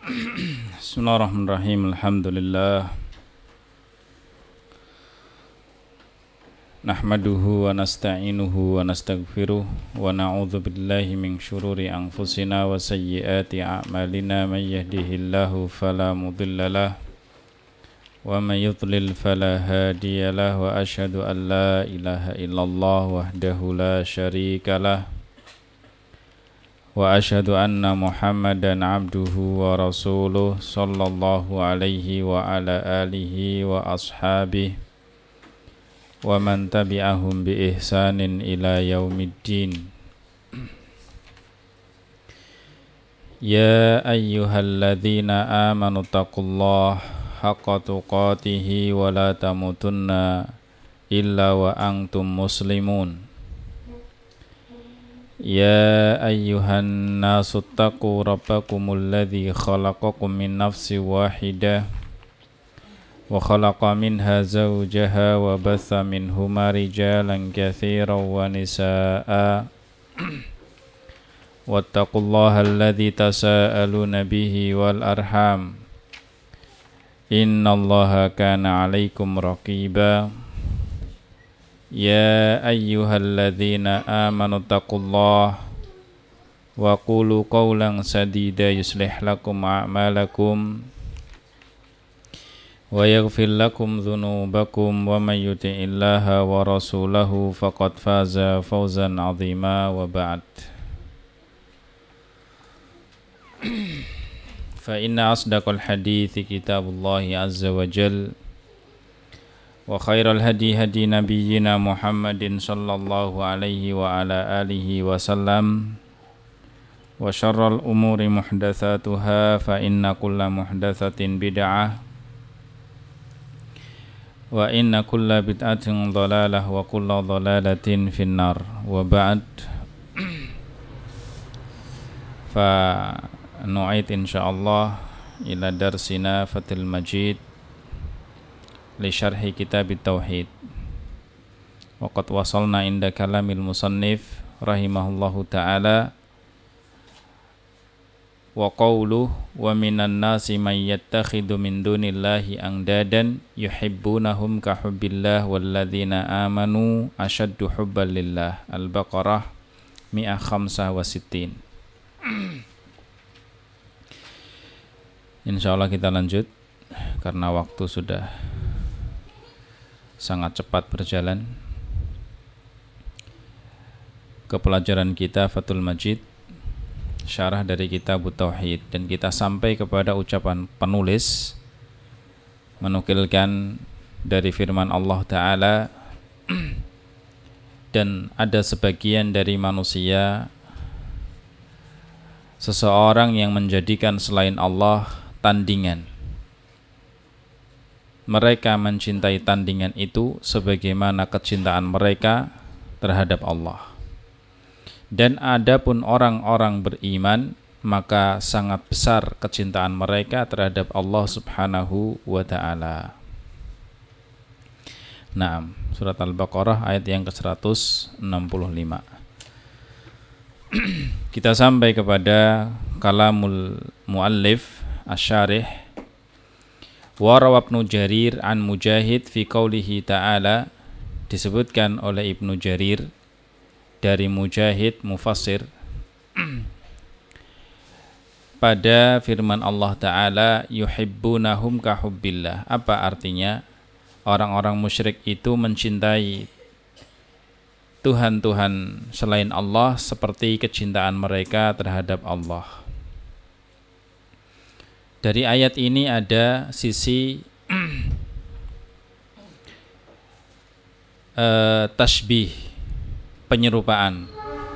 Bismillahirrahmanirrahim. Alhamdulillah. Nahmaduhu wa nasta'inuhu wa nastaghfiruh wa na'udzu billahi min syururi anfusina wa sayyiati a'malina may yahdihillahu fala mudhillalah wa may yudlil fala hadiyalah wa asyhadu an la ilaha illallah wahdahu la syarikalah wa asyhadu anna Muhammadan abduhu wa rasuluh sallallahu alaihi wa ala alihi wa ashabihi wa man tabi'ahum bi ihsanin ila yaumiddin. Ya ayyuhalladzina amanu taqullaha haqqa tuqatih wa la tamutunna illa wa antum muslimun. Ya ayyuhan nasu taqu rabbakumul ladzi khalaqakum min nafsin wahidah wa khalaqa minha zawjaha wa batha minhuma rijalan katsiran wa nisaa'a wattaqullaha alladzi tasaaluna bihi wal arham innallaha kana 'alaikum raqiba. Ya ayyuhalladzina amanu taqullaha wa qulu qawlan sadida yuslih lakum a'malakum wa yaghfir lakum dhunubakum wa may yuti'illaha wa rasulahu faqad faza fawzan 'azima wa ba'd. Fa inna asdaqal hadithi kitabullahi azza wa jalla wa khairal hadi hadi nabiyyina Muhammadin sallallahu alaihi wa ala alihi wa sallam wa syarral umuri muhdatsatuha fa inna kulla muhdatsatin bid'ah wa inna kulla bid'atin dhalalah wa kulla dhalalatin finnar wa ba'd. Fa nu'id insyaallah ila darsina Fathul Majid li syarhi kitab tauhid. Waqad wasalna inda kalamil musannif rahimahullahu ta'ala wa qawluhu wa minan nasi man yattakhidhu min dunillahi andadan yuhibbunahum ka hubbillah walladzina amanu ashaddu hubban lillah. Al-Baqarah 165. Insyaallah kita lanjut karena waktu sudah sangat cepat berjalan ke pelajaran kita Fathul Majid, syarah dari kitab Tauhid, dan kita sampai kepada ucapan penulis menukilkan dari firman Allah Ta'ala, dan ada sebagian dari manusia seseorang yang menjadikan selain Allah tandingan. Mereka mencintai tandingan itu sebagaimana kecintaan mereka terhadap Allah. Dan adapun orang-orang beriman, maka sangat besar kecintaan mereka terhadap Allah Subhanahu wa ta'ala. Naam, surat Al-Baqarah ayat yang ke-165. Kita sampai kepada kalamul muallif asy-syarih. Wa rawa Ibnu Jarir an Mujahid fi qaulihi ta'ala, disebutkan oleh Ibnu Jarir dari Mujahid mufassir pada firman Allah Ta'ala, yuhibbunahum ka hubbillah. Apa artinya? Orang-orang musyrik itu mencintai Tuhan-Tuhan selain Allah seperti kecintaan mereka terhadap Allah. Dari ayat ini ada sisi tasbih, penyerupaan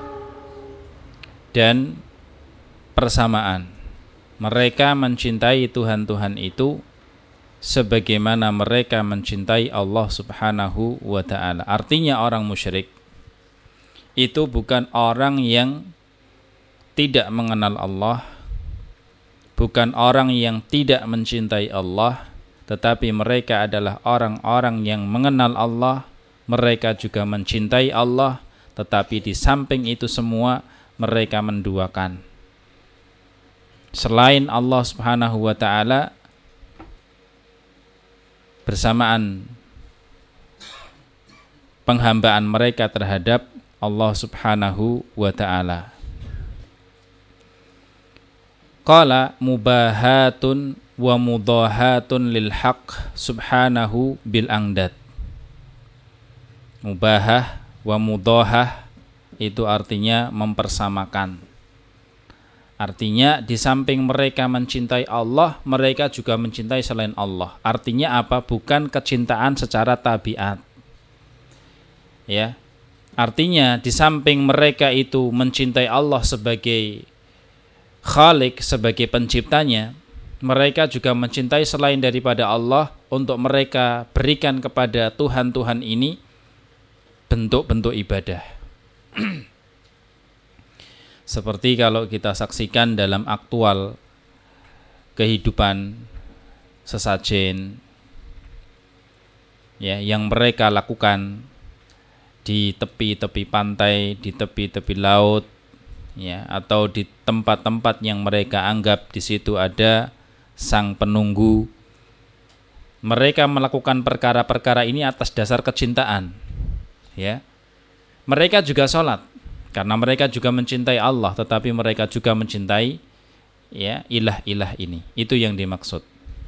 dan persamaan. Mereka mencintai Tuhan-Tuhan itu sebagaimana mereka mencintai Allah Subhanahu wa ta'ala. Artinya orang musyrik itu bukan orang yang tidak mengenal Allah, bukan orang yang tidak mencintai Allah, tetapi mereka adalah orang-orang yang mengenal Allah, mereka juga mencintai Allah, tetapi di samping itu semua mereka menduakan selain Allah Subhanahu wa taala bersamaan penghambaan mereka terhadap Allah Subhanahu wa taala. Qala mubahatun wa mudahatun lil haqq subhanahu bil angdad. Mubahah wa mudahah itu artinya mempersamakan. Artinya di samping mereka mencintai Allah, mereka juga mencintai selain Allah. Artinya apa? Bukan kecintaan secara tabiat. Ya. Artinya di samping mereka itu mencintai Allah sebagai Khalik, sebagai penciptanya, mereka juga mencintai selain daripada Allah untuk mereka berikan kepada Tuhan-Tuhan ini bentuk-bentuk ibadah. Seperti kalau kita saksikan dalam aktual kehidupan sesajen ya, yang mereka lakukan di tepi-tepi pantai, di tepi-tepi laut ya, atau di tempat-tempat yang mereka anggap di situ ada sang penunggu. Mereka melakukan perkara-perkara ini atas dasar kecintaan ya. Mereka juga sholat karena mereka juga mencintai Allah, tetapi mereka juga mencintai ya ilah-ilah ini. Itu yang dimaksud.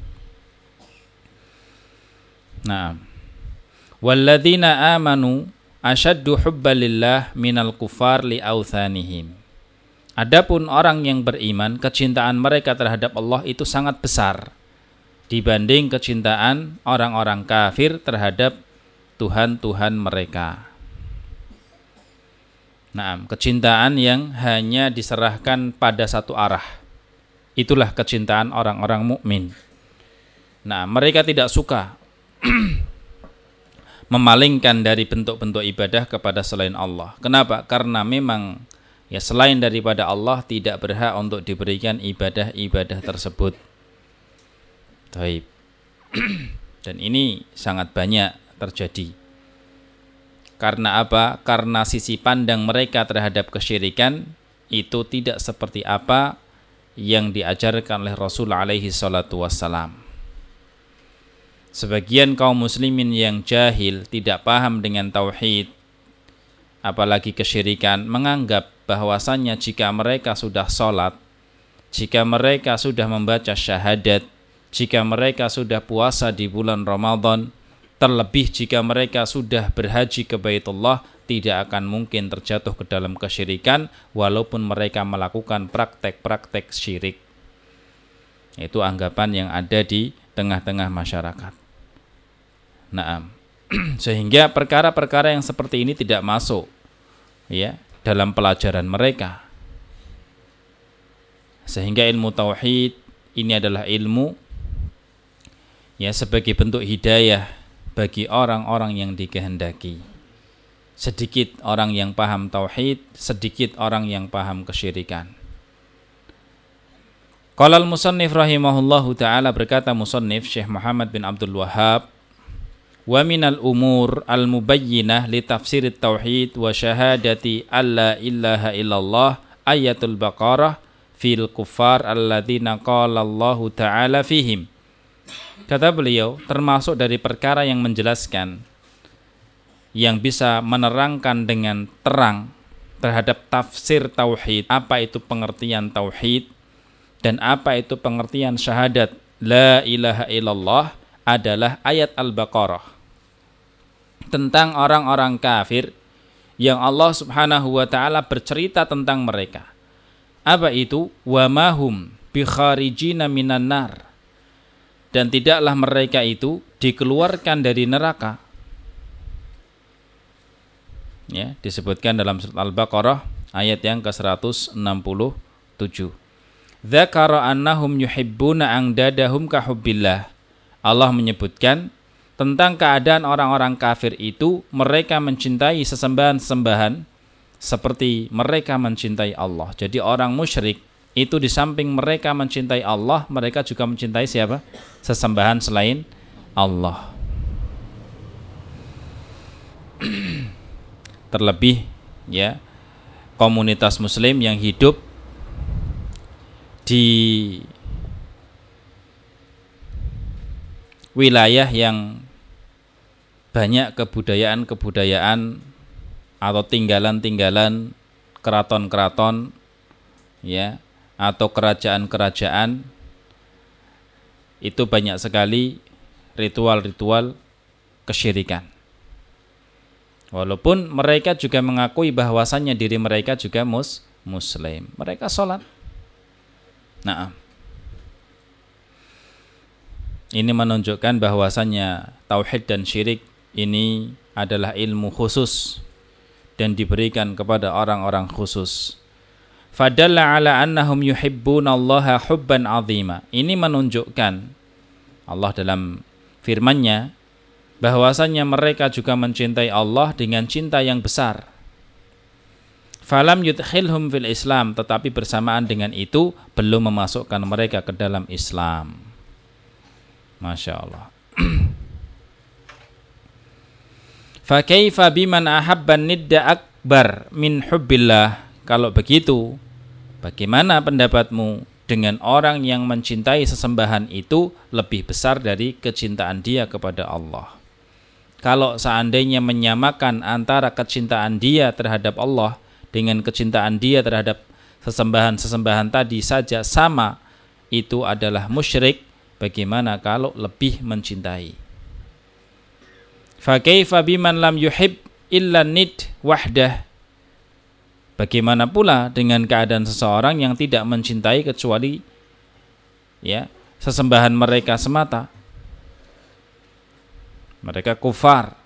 Nah, walladzina amanu asyaddu hubbalillah minal kufar li'authanihim. Adapun orang yang beriman, kecintaan mereka terhadap Allah itu sangat besar dibanding kecintaan orang-orang kafir terhadap Tuhan-Tuhan mereka. Nah, kecintaan yang hanya diserahkan pada satu arah. Itulah kecintaan orang-orang mukmin. Nah, mereka tidak suka memalingkan dari bentuk-bentuk ibadah kepada selain Allah. Kenapa? Karena memang ya selain daripada Allah tidak berhak untuk diberikan ibadah-ibadah tersebut. Baik. Dan ini sangat banyak terjadi. Karena apa? Karena sisi pandang mereka terhadap kesyirikan itu tidak seperti apa yang diajarkan oleh Rasul alaihi salatu wassalam. Sebagian kaum muslimin yang jahil, tidak paham dengan tauhid, apalagi kesyirikan, menganggap bahwasannya jika mereka sudah sholat, jika mereka sudah membaca syahadat, jika mereka sudah puasa di bulan Ramadan, terlebih jika mereka sudah berhaji ke Baitullah, tidak akan mungkin terjatuh ke dalam kesyirikan walaupun mereka melakukan praktek-praktek syirik. Itu anggapan yang ada di tengah-tengah masyarakat. Nah, sehingga perkara-perkara yang seperti ini tidak masuk ya dalam pelajaran mereka. Sehingga ilmu tauhid ini adalah ilmu ya sebagai bentuk hidayah bagi orang-orang yang dikehendaki. Sedikit orang yang paham tauhid, sedikit orang yang paham kesyirikan. Qala al-musannif rahimahullahu ta'ala, berkata musannif Syekh Muhammad bin Abdul Wahhab, wa minal umur al-mubayyinah li tafsir tauhid wa syahadati alla ilaha illallah ayatul Baqarah fil kuffar alladzina qala Allah ta'ala fihim. Kata beliau, termasuk dari perkara yang menjelaskan, yang bisa menerangkan dengan terang terhadap tafsir tauhid, apa itu pengertian tauhid dan apa itu pengertian syahadat la ilaha illallah, adalah ayat Al-Baqarah tentang orang-orang kafir yang Allah Subhanahu wa taala bercerita tentang mereka. Apa itu? Wa mahum bi kharijina minan nar. Dan tidaklah mereka itu dikeluarkan dari neraka. Ya, disebutkan dalam surat Al-Baqarah ayat yang ke-167. Dzakara annahum yuhibbuna angdadahum ka hubbillah. Allah menyebutkan tentang keadaan orang-orang kafir itu, mereka mencintai sesembahan-sesembahan seperti mereka mencintai Allah. Jadi orang musyrik itu di samping mereka mencintai Allah, mereka juga mencintai siapa? Sesembahan selain Allah. Terlebih ya komunitas muslim yang hidup di wilayah yang banyak kebudayaan atau tinggalan-tinggalan keraton-keraton, ya, atau kerajaan-kerajaan, itu banyak sekali ritual-ritual kesyirikan. Walaupun mereka juga mengakui bahwasannya diri mereka juga muslim. Mereka sholat. Nah, ini menunjukkan bahwasannya tauhid dan syirik ini adalah ilmu khusus dan diberikan kepada orang-orang khusus. Fadalla ala annahum yuhibbunallaha hubban azima. Ini menunjukkan Allah dalam firman-Nya bahwasannya mereka juga mencintai Allah dengan cinta yang besar. Falam yudkhilhum fil Islam, tetapi bersamaan dengan itu belum memasukkan mereka ke dalam Islam. Masya Allah. Fa kaifa biman ahabban nidda akbar min hubbillah. Kalau begitu, bagaimana pendapatmu dengan orang yang mencintai sesembahan itu lebih besar dari kecintaan dia kepada Allah? Kalau seandainya menyamakan antara kecintaan dia terhadap Allah dengan kecintaan dia terhadap sesembahan-sesembahan tadi saja sama, itu adalah musyrik. Bagaimana kalau lebih mencintai? Fa kaifa biman lam yuhib illa nid wahdah. Bagaimana pula dengan keadaan seseorang yang tidak mencintai kecuali, ya, sesembahan mereka semata? Mereka kufar.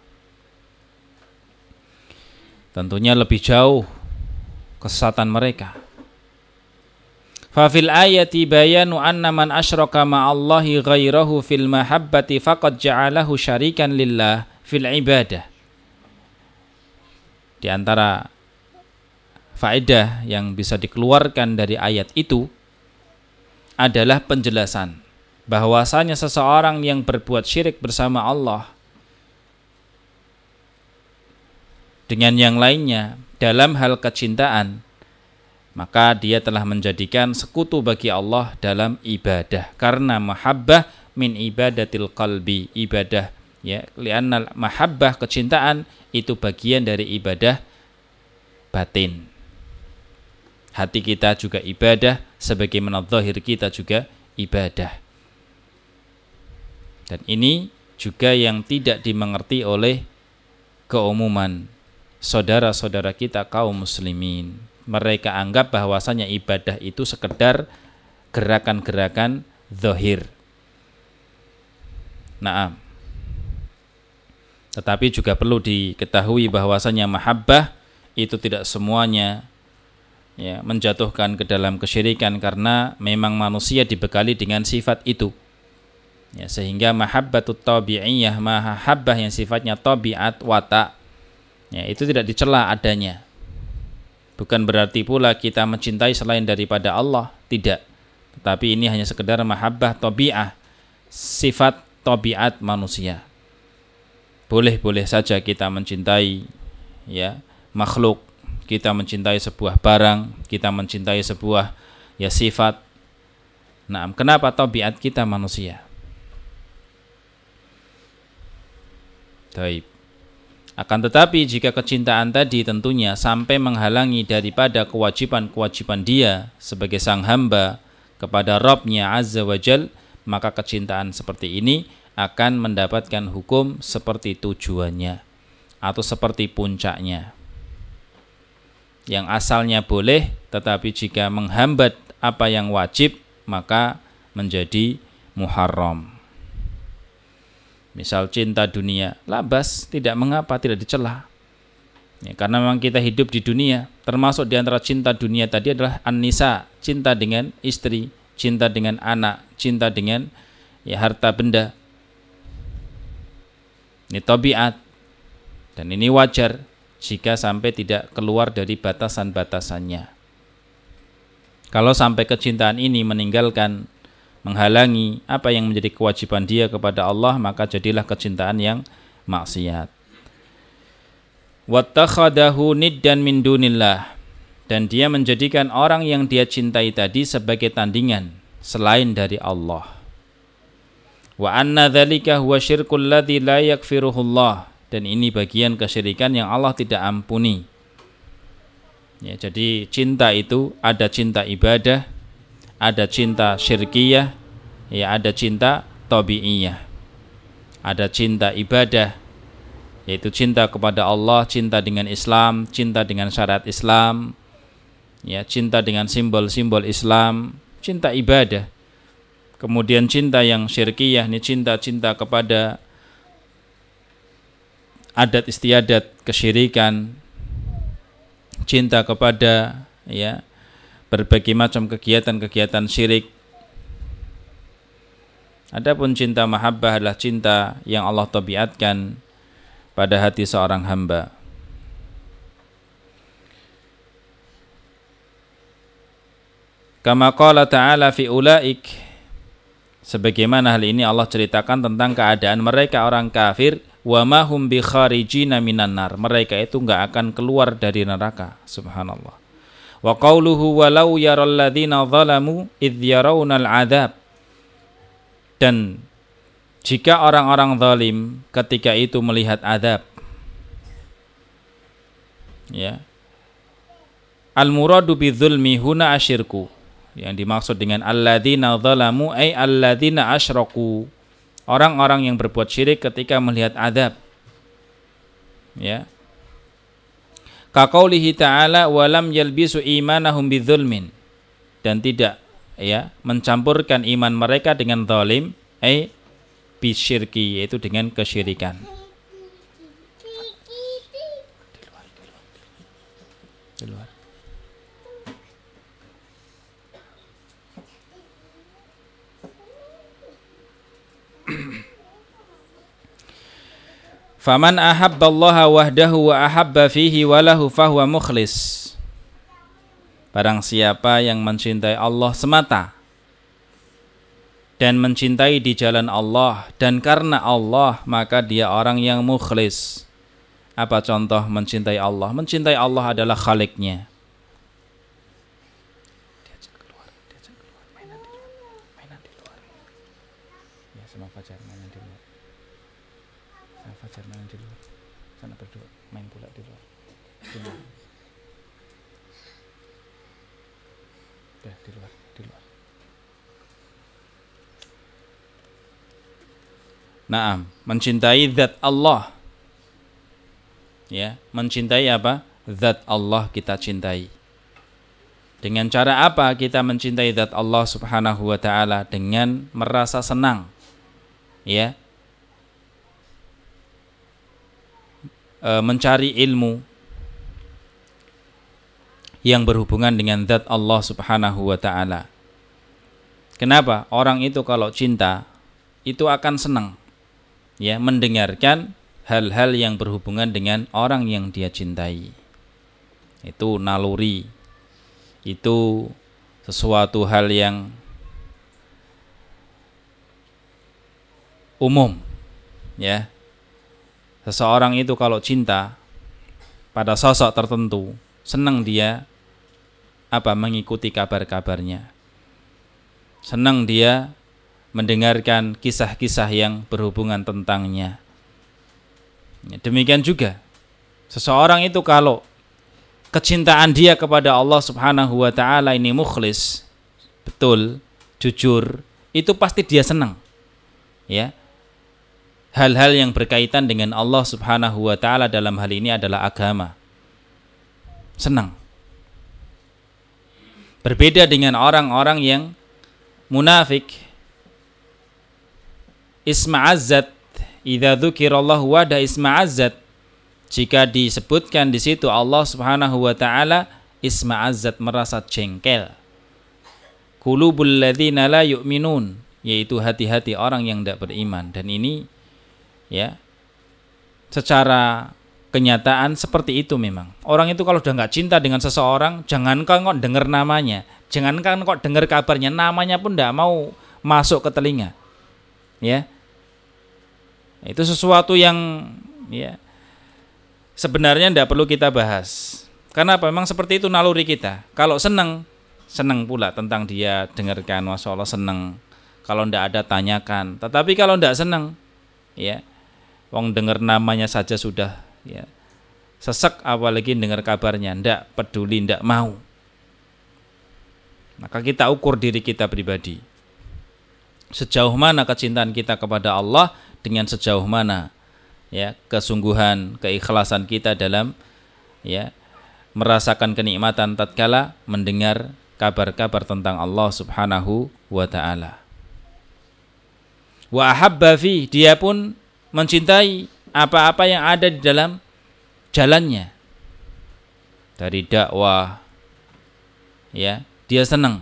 Tentunya lebih jauh kesesatan mereka. Fa fil ayati bayanu anna man asyraka ma'allahi ghairahu fil mahabbati faqad ja'alahu syarikan lillah fil ibadah. Di antara faedah yang bisa dikeluarkan dari ayat itu adalah penjelasan bahwasanya seseorang yang berbuat syirik bersama Allah dengan yang lainnya dalam hal kecintaan, maka dia telah menjadikan sekutu bagi Allah dalam ibadah, karena mahabbah min ibadatil qalbi, ibadah, ya, li'anna mahabbah, kecintaan itu bagian dari ibadah batin. Hati kita juga ibadah, sebagaimana zahir kita juga ibadah. Dan ini juga yang tidak dimengerti oleh keumuman saudara-saudara kita kaum muslimin. Mereka anggap bahwasanya ibadah itu sekedar gerakan-gerakan zahir. Naam. Tetapi juga perlu diketahui bahwasanya mahabbah itu tidak semuanya, ya, menjatuhkan ke dalam kesyirikan, karena memang manusia dibekali dengan sifat itu. Ya, sehingga mahabbatut tabi'iyah, mahabbah yang sifatnya tabiat watak, ya, itu tidak dicela adanya. Bukan berarti pula kita mencintai selain daripada Allah, tidak. Tetapi ini hanya sekedar mahabbah tabi'ah, sifat tabiat manusia. Boleh-boleh saja kita mencintai, ya, makhluk, kita mencintai sebuah barang, kita mencintai sebuah, ya, sifat. Nah, kenapa tabiat kita manusia? Baik. Akan tetapi jika kecintaan tadi tentunya sampai menghalangi daripada kewajiban-kewajiban dia sebagai sang hamba kepada Rabb-Nya Azza wa Jal, maka kecintaan seperti ini akan mendapatkan hukum seperti tujuannya atau seperti puncaknya. Yang asalnya boleh, tetapi jika menghambat apa yang wajib, maka menjadi muharram. Misal cinta dunia, labas, tidak mengapa, tidak dicela. Ya, karena memang kita hidup di dunia. Termasuk di antara cinta dunia tadi adalah an-nisa, cinta dengan istri, cinta dengan anak, cinta dengan, ya, harta benda. Ini tabiat. Dan ini wajar jika sampai tidak keluar dari batasan-batasannya. Kalau sampai kecintaan ini meninggalkan, menghalangi apa yang menjadi kewajiban dia kepada Allah, maka jadilah kecintaan yang maksiat. Wattakhadahu niddan min dunillah. dan dia menjadikan orang yang dia cintai tadi sebagai tandingan selain dari Allah. Wa anna dzalika huwa syirkul ladzi la yaghfiruhullah, dan ini bagian kesyirikan yang Allah tidak ampuni. Ya, jadi cinta itu ada cinta ibadah, ada cinta syirkiyah, ya, ada cinta tabi'iyah. Ada cinta ibadah, yaitu cinta kepada Allah, cinta dengan Islam, cinta dengan syariat Islam, ya, cinta dengan simbol-simbol Islam, cinta ibadah. Kemudian cinta yang syirkiyah, ini cinta-cinta kepada adat istiadat kesyirikan, cinta kepada, ya, berbagai macam kegiatan-kegiatan syirik. Adapun cinta mahabbah adalah cinta yang Allah tabiatkan pada hati seorang hamba. Kama qala ta'ala fi ulaik, sebagaimana hal ini Allah ceritakan tentang keadaan mereka orang kafir, wa ma hum bi kharijina minan nar, mereka itu enggak akan keluar dari neraka. Subhanallah. Wa qauluhu walau yaral ladzina zalamu idz yarawnal adzab, dan jika orang-orang zalim ketika itu melihat azab, ya, al muradu bidzulmi huna asyirku, yang dimaksud dengan alladzina zalamu ay alladzina asyraku, orang-orang yang berbuat syirik ketika melihat azab, ya. Kaqaulihi ta'ala walam yalbisu imanahum bidzulmin, dan tidak, ya, mencampurkan iman mereka dengan zalim, ay bisyirki, yaitu dengan kesyirikan. Di luar. Faman ahabballaha wahdahu wa ahabba fihi walahu fahuwa mukhlis. Barang siapa yang mencintai Allah semata dan mencintai di jalan Allah dan karena Allah, maka dia orang yang mukhlis. Apa contoh mencintai Allah? Mencintai Allah adalah khaliknya. Diajak keluar, mainan di luar. Ya, sama Fajar mainan di luar. Sama Fajar mainan di luar. Sana berdua main pula di luar. Di luar. Naam, mencintai zat Allah. Ya, mencintai apa? Zat Allah kita cintai. Dengan cara apa kita mencintai zat Allah Subhanahu wa taala? Dengan merasa senang. Ya. Mencari ilmu yang berhubungan dengan zat Allah Subhanahu wa taala. Kenapa? Orang itu kalau cinta itu akan senang, ya, mendengarkan hal-hal yang berhubungan dengan orang yang dia cintai. Itu naluri, itu sesuatu hal yang umum, ya. Seseorang itu kalau cinta pada sosok tertentu, senang dia mengikuti kabar-kabarnya. Senang dia mendengarkan kisah-kisah yang berhubungan tentangnya. Demikian juga seseorang itu kalau kecintaan dia kepada Allah Subhanahu wa taala ini mukhlis, betul, jujur, itu pasti dia senang. Ya. Hal-hal yang berkaitan dengan Allah Subhanahu wa taala dalam hal ini adalah agama. Senang. Berbeda dengan orang-orang yang munafik. Isma'azzat idza dzukirallahu wahda isma'azzat. Jika disebutkan di situ Allah Subhanahu wa taala, isma'azzat, merasa jengkel. Qulubul ladzina la yu'minun, yaitu hati-hati orang yang tidak beriman. Dan ini, ya, secara kenyataan seperti itu memang. Orang itu kalau udah nggak cinta dengan seseorang, jangankan kok dengar namanya, jangankan kok dengar kabarnya, namanya pun tidak mau masuk ke telinga. Ya, itu sesuatu yang, ya, sebenarnya tidak perlu kita bahas. Kenapa? Memang seperti itu naluri kita. Kalau senang pula tentang dia, dengarkan, Masya Allah senang. Kalau ndak ada tanyakan. Tetapi kalau ndak senang, ya, wong dengar namanya saja sudah, ya, sesek, apalagi dengar kabarnya, ndak peduli, ndak mau. Maka kita ukur diri kita pribadi. Sejauh mana kecintaan kita kepada Allah, dengan sejauh mana, ya, kesungguhan, keikhlasan kita dalam, ya, merasakan kenikmatan tatkala mendengar kabar-kabar tentang Allah Subhanahu wa ta'ala. Wa ahabba fi, dia pun mencintai apa-apa yang ada di dalam jalannya. Dari dakwah, ya, dia senang.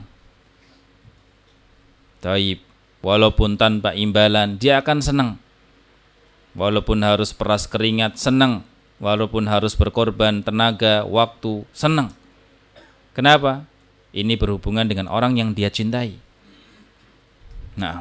Taib, walaupun tanpa imbalan dia akan senang. Walaupun harus peras keringat, senang. Walaupun harus berkorban tenaga, waktu, senang. Kenapa? Ini berhubungan dengan orang yang dia cintai. Nah,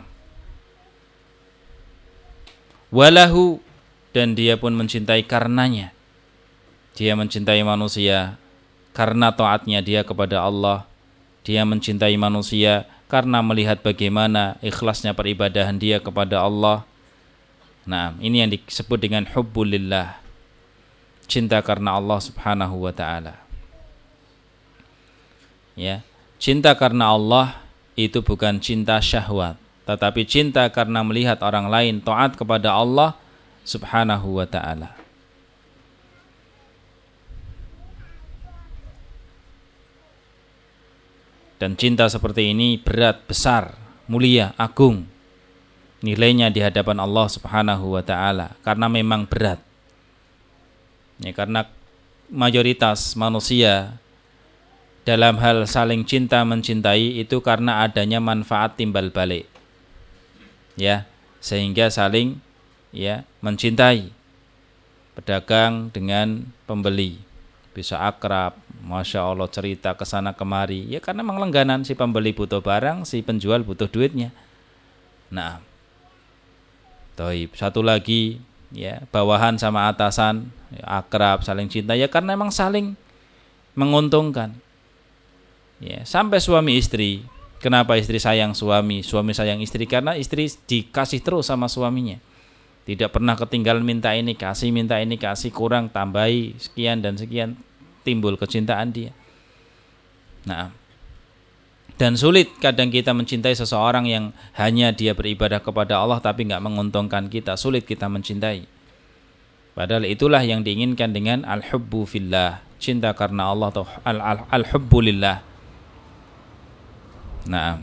walahu, dan dia pun mencintai karenanya. Dia mencintai manusia karena taatnya dia kepada Allah. Dia mencintai manusia karena melihat bagaimana ikhlasnya peribadahan dia kepada Allah. Nah, ini yang disebut dengan hubbulillah, cinta karena Allah Subhanahu wa ta'ala. Ya, cinta karena Allah itu bukan cinta syahwat, tetapi cinta karena melihat orang lain taat kepada Allah Subhanahu wa ta'ala. Dan cinta seperti ini berat, besar, mulia, agung nilainya di hadapan Allah Subhanahu wa ta'ala, karena memang berat. Ya, karena mayoritas manusia dalam hal saling cinta mencintai itu karena adanya manfaat timbal balik, ya, sehingga saling, ya, mencintai. Pedagang dengan pembeli bisa akrab, Masya Allah, cerita kesana kemari, ya karena memang langganan, si pembeli butuh barang, si penjual butuh duitnya. Nah, satu lagi, ya, bawahan sama atasan, ya, akrab, saling cinta, ya karena memang saling menguntungkan. Ya, sampai suami istri, kenapa istri sayang suami, suami sayang istri? Karena istri dikasih terus sama suaminya, tidak pernah ketinggalan, minta ini kasih, kurang tambahi sekian dan sekian, timbul kecintaan dia. Nah, dan sulit kadang kita mencintai seseorang yang hanya dia beribadah kepada Allah tapi nggak menguntungkan kita, sulit kita mencintai. Padahal itulah yang diinginkan dengan al-hubbu fillah, cinta karena Allah, atau al-hubbu lillah. Nah,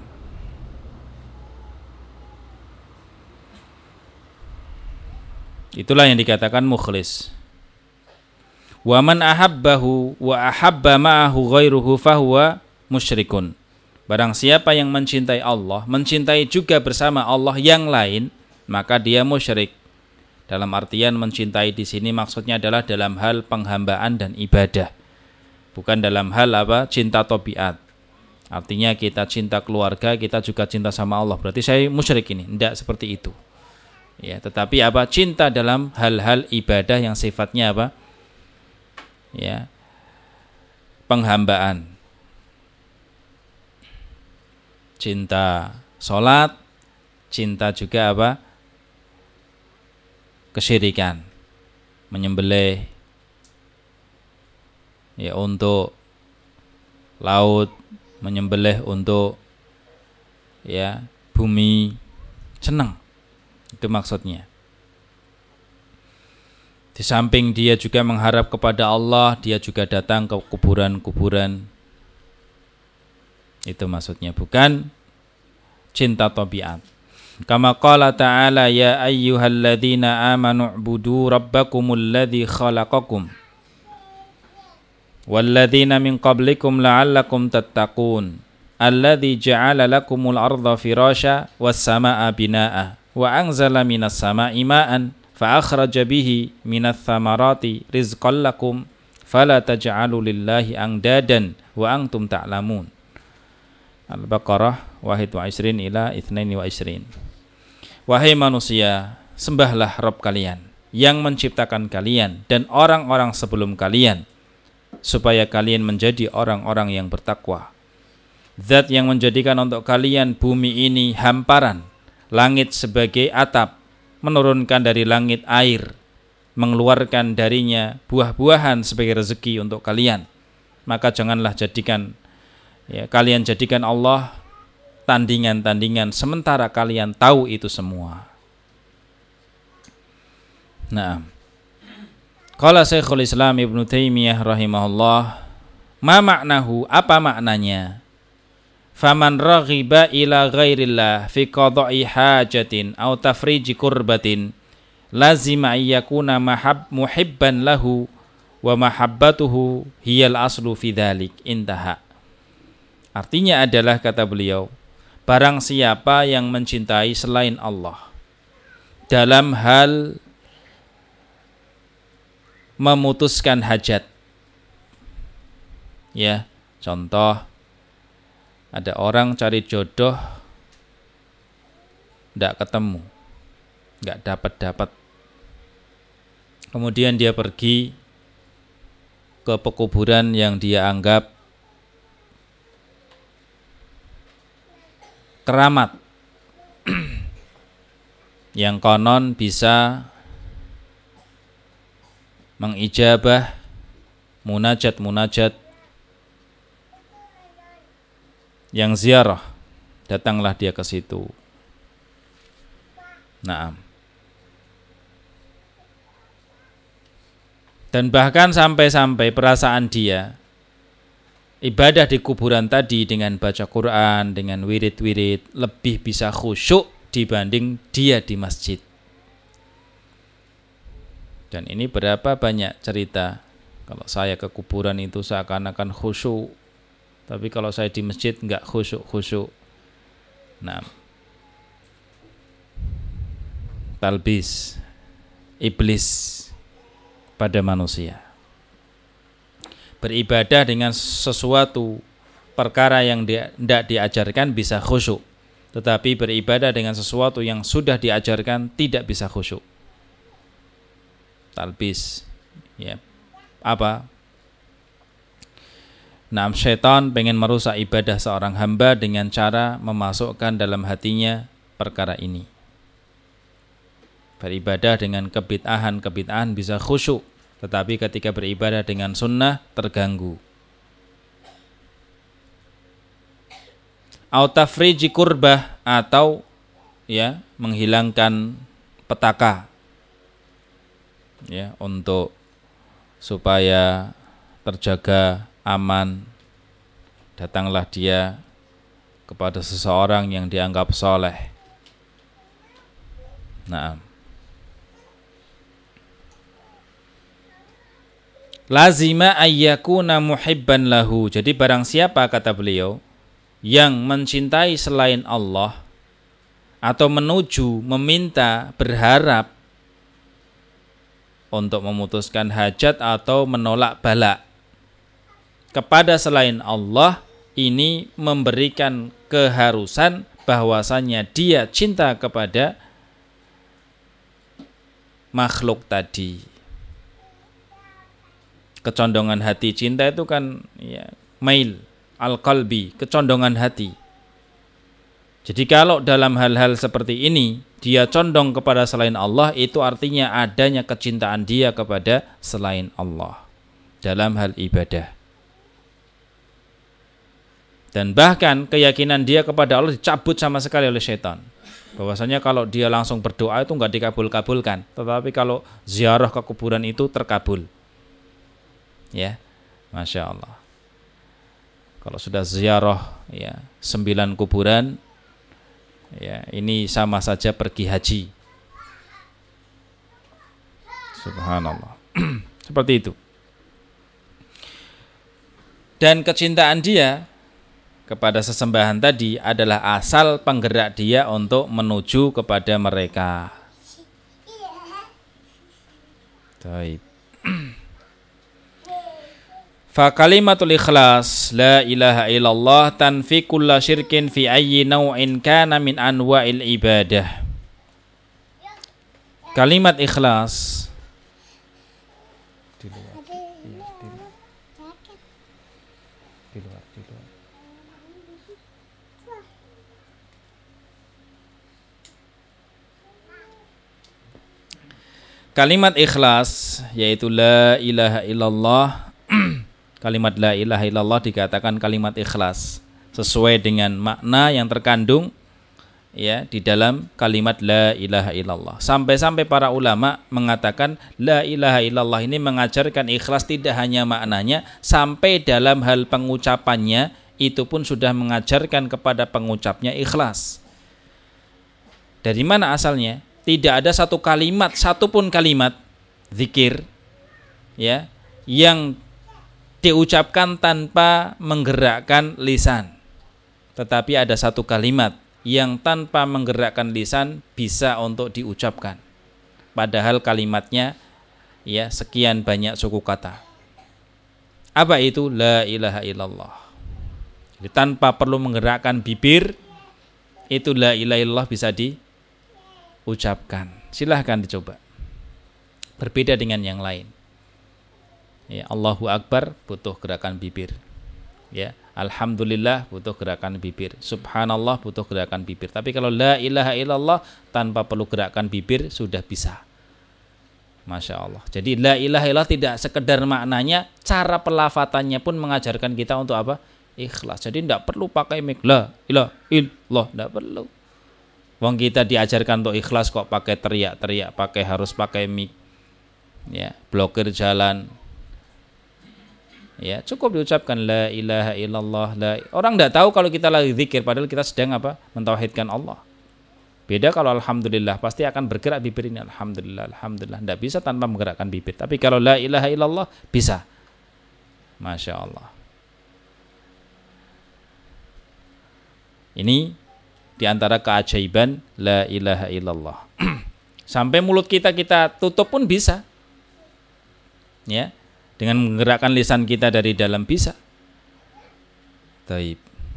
itulah yang dikatakan mukhlis. Wa man ahabbahu wa ahabba ma'ahu ghairuhu fahuwa musyrikun. Barang siapa yang mencintai Allah, mencintai juga bersama Allah yang lain, maka dia musyrik. Dalam artian mencintai di sini maksudnya adalah dalam hal penghambaan dan ibadah, bukan dalam hal cinta tabiat. Artinya kita cinta keluarga, kita juga cinta sama Allah, berarti saya musyrik ini. Tidak seperti itu. Ya, tetapi cinta dalam hal-hal ibadah yang sifatnya ya, penghambaan. Cinta sholat, cinta juga kesyirikan, menyembelih, ya, untuk laut, menyembelih untuk, ya, bumi, senang. Itu maksudnya. Di samping dia juga mengharap kepada Allah, dia juga datang ke kuburan-kuburan. Itu maksudnya, bukan cinta tabiat. Kama qala ta'ala, ya ayyuhalladzina amanu ubudu rabbakumul ladzi khalaqakum walladzina min qablikum la'allakum tattaqun alladzi ja'ala lakumul arda firasya was samaa binaa'a wa anzala minas samaa'i ma'an fa akhraja bihi minats thamarati rizqan lakum fala taj'alu lillahi andadan wa antum ta'lamun. Al-Baqarah 21 ila 22. Wahai manusia, sembahlah Rabb kalian yang menciptakan kalian dan orang-orang sebelum kalian supaya kalian menjadi orang-orang yang bertakwa. Zat yang menjadikan untuk kalian bumi ini hamparan, langit sebagai atap, menurunkan dari langit air, mengeluarkan darinya buah-buahan sebagai rezeki untuk kalian. Maka janganlah kalian jadikan Allah tandingan-tandingan sementara kalian tahu itu semua. Nah, qala Syekhul Islam Ibnu Taimiyah rahimahullah, ma maknahu, apa maknanya? Faman raghiba ila ghairillah fi qada'i hajatin aw tafriji kurbatin lazima ayyakuna muhibban lahu wa mahabbatuhu hiyal aslu fi dzalik. Intaha. Artinya adalah, kata beliau, barang siapa yang mencintai selain Allah dalam hal memutuskan hajat, ya, contoh ada orang cari jodoh tidak ketemu, nggak dapat, kemudian dia pergi ke pekuburan yang dia anggap keramat, yang konon bisa mengijabah munajat yang ziarah. Datanglah dia ke situ. Naam. Dan bahkan sampai-sampai perasaan dia ibadah di kuburan tadi dengan baca Quran, dengan wirid-wirid, lebih bisa khusyuk dibanding dia di masjid. Dan ini berapa banyak cerita, kalau saya ke kuburan itu seakan-akan khusyuk, tapi kalau saya di masjid enggak khusyuk. Nah, talbis iblis pada manusia. Beribadah dengan sesuatu perkara yang tidak diajarkan bisa khusyuk, tetapi beribadah dengan sesuatu yang sudah diajarkan tidak bisa khusyuk. Talbis, ya, apa? Nah, syaitan pengen merusak ibadah seorang hamba dengan cara memasukkan dalam hatinya perkara ini. Beribadah dengan kebid'ahan bisa khusyuk, tetapi ketika beribadah dengan sunnah terganggu. Au tafriji kurbah, atau ya menghilangkan petaka, ya, untuk supaya terjaga aman, datanglah dia kepada seseorang yang dianggap soleh. Nah, lazima ayyakuna muhibban lahu. Jadi barang siapa, kata beliau, yang mencintai selain Allah atau menuju, meminta, berharap untuk memutuskan hajat atau menolak bala kepada selain Allah, ini memberikan keharusan bahwasannya dia cinta kepada makhluk tadi. Kecondongan hati, cinta itu kan ya, mail al-qalbi, kecondongan hati. Jadi kalau dalam hal-hal seperti ini dia condong kepada selain Allah, itu artinya adanya kecintaan dia kepada selain Allah dalam hal ibadah. Dan bahkan keyakinan dia kepada Allah dicabut sama sekali oleh syaitan. Bahwasanya kalau dia langsung berdoa itu enggak dikabul-kabulkan, tetapi kalau ziarah ke kuburan itu terkabul. Ya, Masya Allah. Kalau sudah ziarah ya 9 kuburan, ya, ini sama saja pergi haji. Subhanallah. Seperti itu. Dan kecintaan dia kepada sesembahan tadi adalah asal penggerak dia untuk menuju kepada mereka. Baik. Fa kalimatul ikhlas la ilaha illallah tanfi kulla syirkin fi ayyi naw'in kana min anwa'il ibadah. Kalimat ikhlas Kalimat ikhlas yaitu la ilaha illallah. Kalimat la ilaha illallah dikatakan kalimat ikhlas sesuai dengan makna yang terkandung ya di dalam kalimat la ilaha illallah. Sampai-sampai para ulama mengatakan la ilaha illallah ini mengajarkan ikhlas tidak hanya maknanya, sampai dalam hal pengucapannya itu pun sudah mengajarkan kepada pengucapnya ikhlas. Dari mana asalnya? Tidak ada satu kalimat, satupun kalimat zikir ya yang diucapkan tanpa menggerakkan lisan. Tetapi ada satu kalimat yang tanpa menggerakkan lisan bisa untuk diucapkan. Padahal kalimatnya ya sekian banyak suku kata. Apa itu? La ilaha illallah. Jadi tanpa perlu menggerakkan bibir, itu la ilaha illallah bisa diucapkan. Silahkan dicoba. Berbeda dengan yang lain. Ya, Allahu Akbar butuh gerakan bibir. Ya, Alhamdulillah butuh gerakan bibir. Subhanallah butuh gerakan bibir. Tapi kalau la ilaha illallah tanpa perlu gerakan bibir sudah bisa. Masya Allah. Jadi la ilaha illallah tidak sekedar maknanya, cara pelafatannya pun mengajarkan kita untuk apa? Ikhlas. Jadi tidak perlu pakai mik la ilaha illallah, tidak perlu. Wong kita diajarkan untuk ikhlas kok pakai teriak-teriak, harus pakai mic. Ya, blokir jalan. Ya, cukup diucapkan la ilaha illallah. Orang tidak tahu kalau kita lagi zikir padahal kita sedang apa? Mentauhidkan Allah. Beda kalau alhamdulillah, pasti akan bergerak bibir ini alhamdulillah, alhamdulillah. Tidak bisa tanpa menggerakkan bibir. Tapi kalau la ilaha illallah bisa. Masya Allah. Ini di antara keajaiban la ilaha illallah. Sampai mulut kita tutup pun bisa. Ya, dengan menggerakkan lisan kita dari dalam bisa. Taib.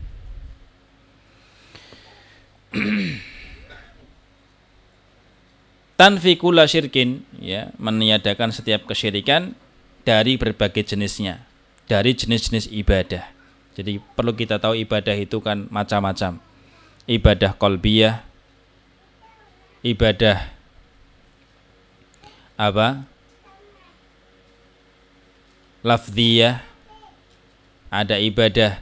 Tanfi kulla syirkin, ya, meniadakan setiap kesyirikan dari berbagai jenisnya, dari jenis-jenis ibadah. Jadi perlu kita tahu ibadah itu kan macam-macam. Ibadah qalbiyah, ibadah apa? Lafziyah, ada ibadah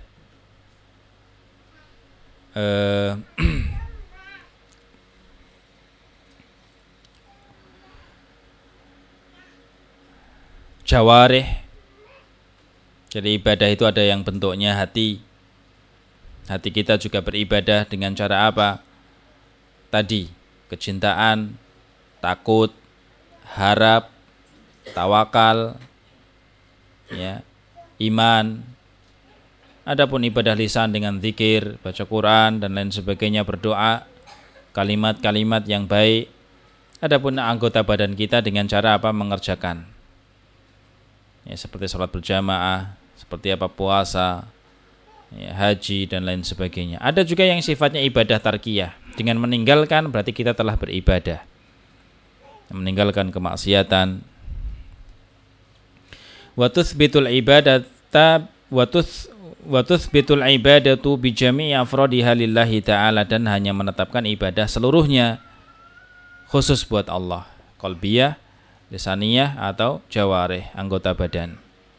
jawarih. Jadi ibadah itu ada yang bentuknya hati. Hati kita juga beribadah dengan cara apa? Tadi, kecintaan, takut, harap, tawakal, ya, iman. Adapun ibadah lisan dengan zikir, baca Quran dan lain sebagainya, berdoa, kalimat-kalimat yang baik. Adapun anggota badan kita dengan cara apa? Mengerjakan. Ya, seperti sholat berjamaah, seperti apa puasa, ya, haji dan lain sebagainya. Ada juga yang sifatnya ibadah tarkiyah. Dengan meninggalkan berarti kita telah beribadah. Meninggalkan kemaksiatan. Wa tuthbitul ibadata wa tuthbitul ibadatu bi jami'i afradiha lillahi ta'ala, dan hanya menetapkan ibadah seluruhnya khusus buat Allah. Qalbiyah, lisaniyah atau jawarih, anggota badan.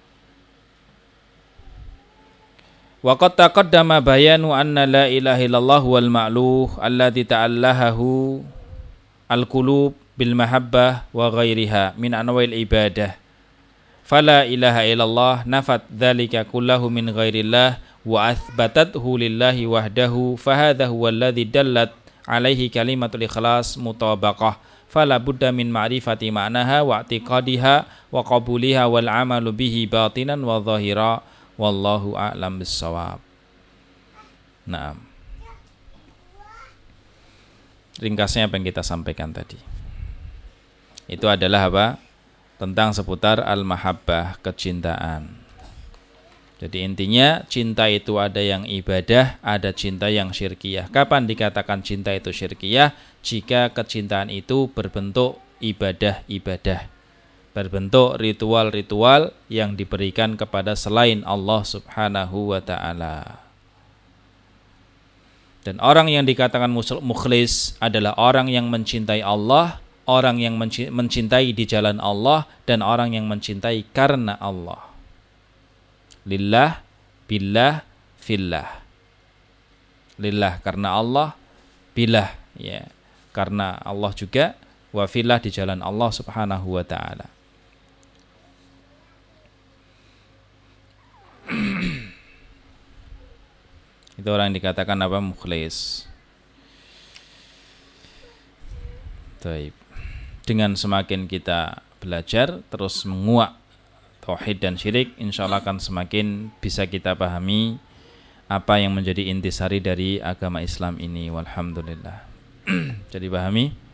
Wa qad taqaddama bayanu anna la ilaha illallah wal ma'luh alladzi ta'allahahu al-qulub bil mahabbah wa ghairiha min anwa'il ibadah. Fala ilaha illallah nafat dzalika kullahu min ghairillah wa athbatathu lillahi wahdahu, fahadha huwa alladzi dallat alaihi kalimatul ikhlas mutabaqah. Fala budda min ma'rifati ma'naha wa i'tiqadiha wa qabuliha wal 'amalu bihi batinan wa dhahira. Wallahu a'lam bissawab. Nah, ringkasnya apa yang kita sampaikan tadi itu adalah apa? Tentang seputar al-mahabbah, kecintaan. Jadi intinya cinta itu ada yang ibadah, ada cinta yang syirkiyah. Kapan dikatakan cinta itu syirkiyah? Jika kecintaan itu berbentuk ibadah-ibadah, berbentuk ritual-ritual yang diberikan kepada selain Allah subhanahu wa ta'ala. Dan orang yang dikatakan mukhlis adalah orang yang mencintai Allah orang yang mencintai di jalan Allah dan orang yang mencintai karena Allah. Lillah, billah, fillah. Lillah karena Allah, billah ya karena Allah juga, wa fillah di jalan Allah Subhanahu wa taala. Itu orang yang dikatakan apa? Mukhlis. Baik. Dengan semakin kita belajar terus menguak tauhid dan syirik, insyaallah akan semakin bisa kita pahami apa yang menjadi intisari dari agama Islam ini. Walhamdulillah. Jadi pahami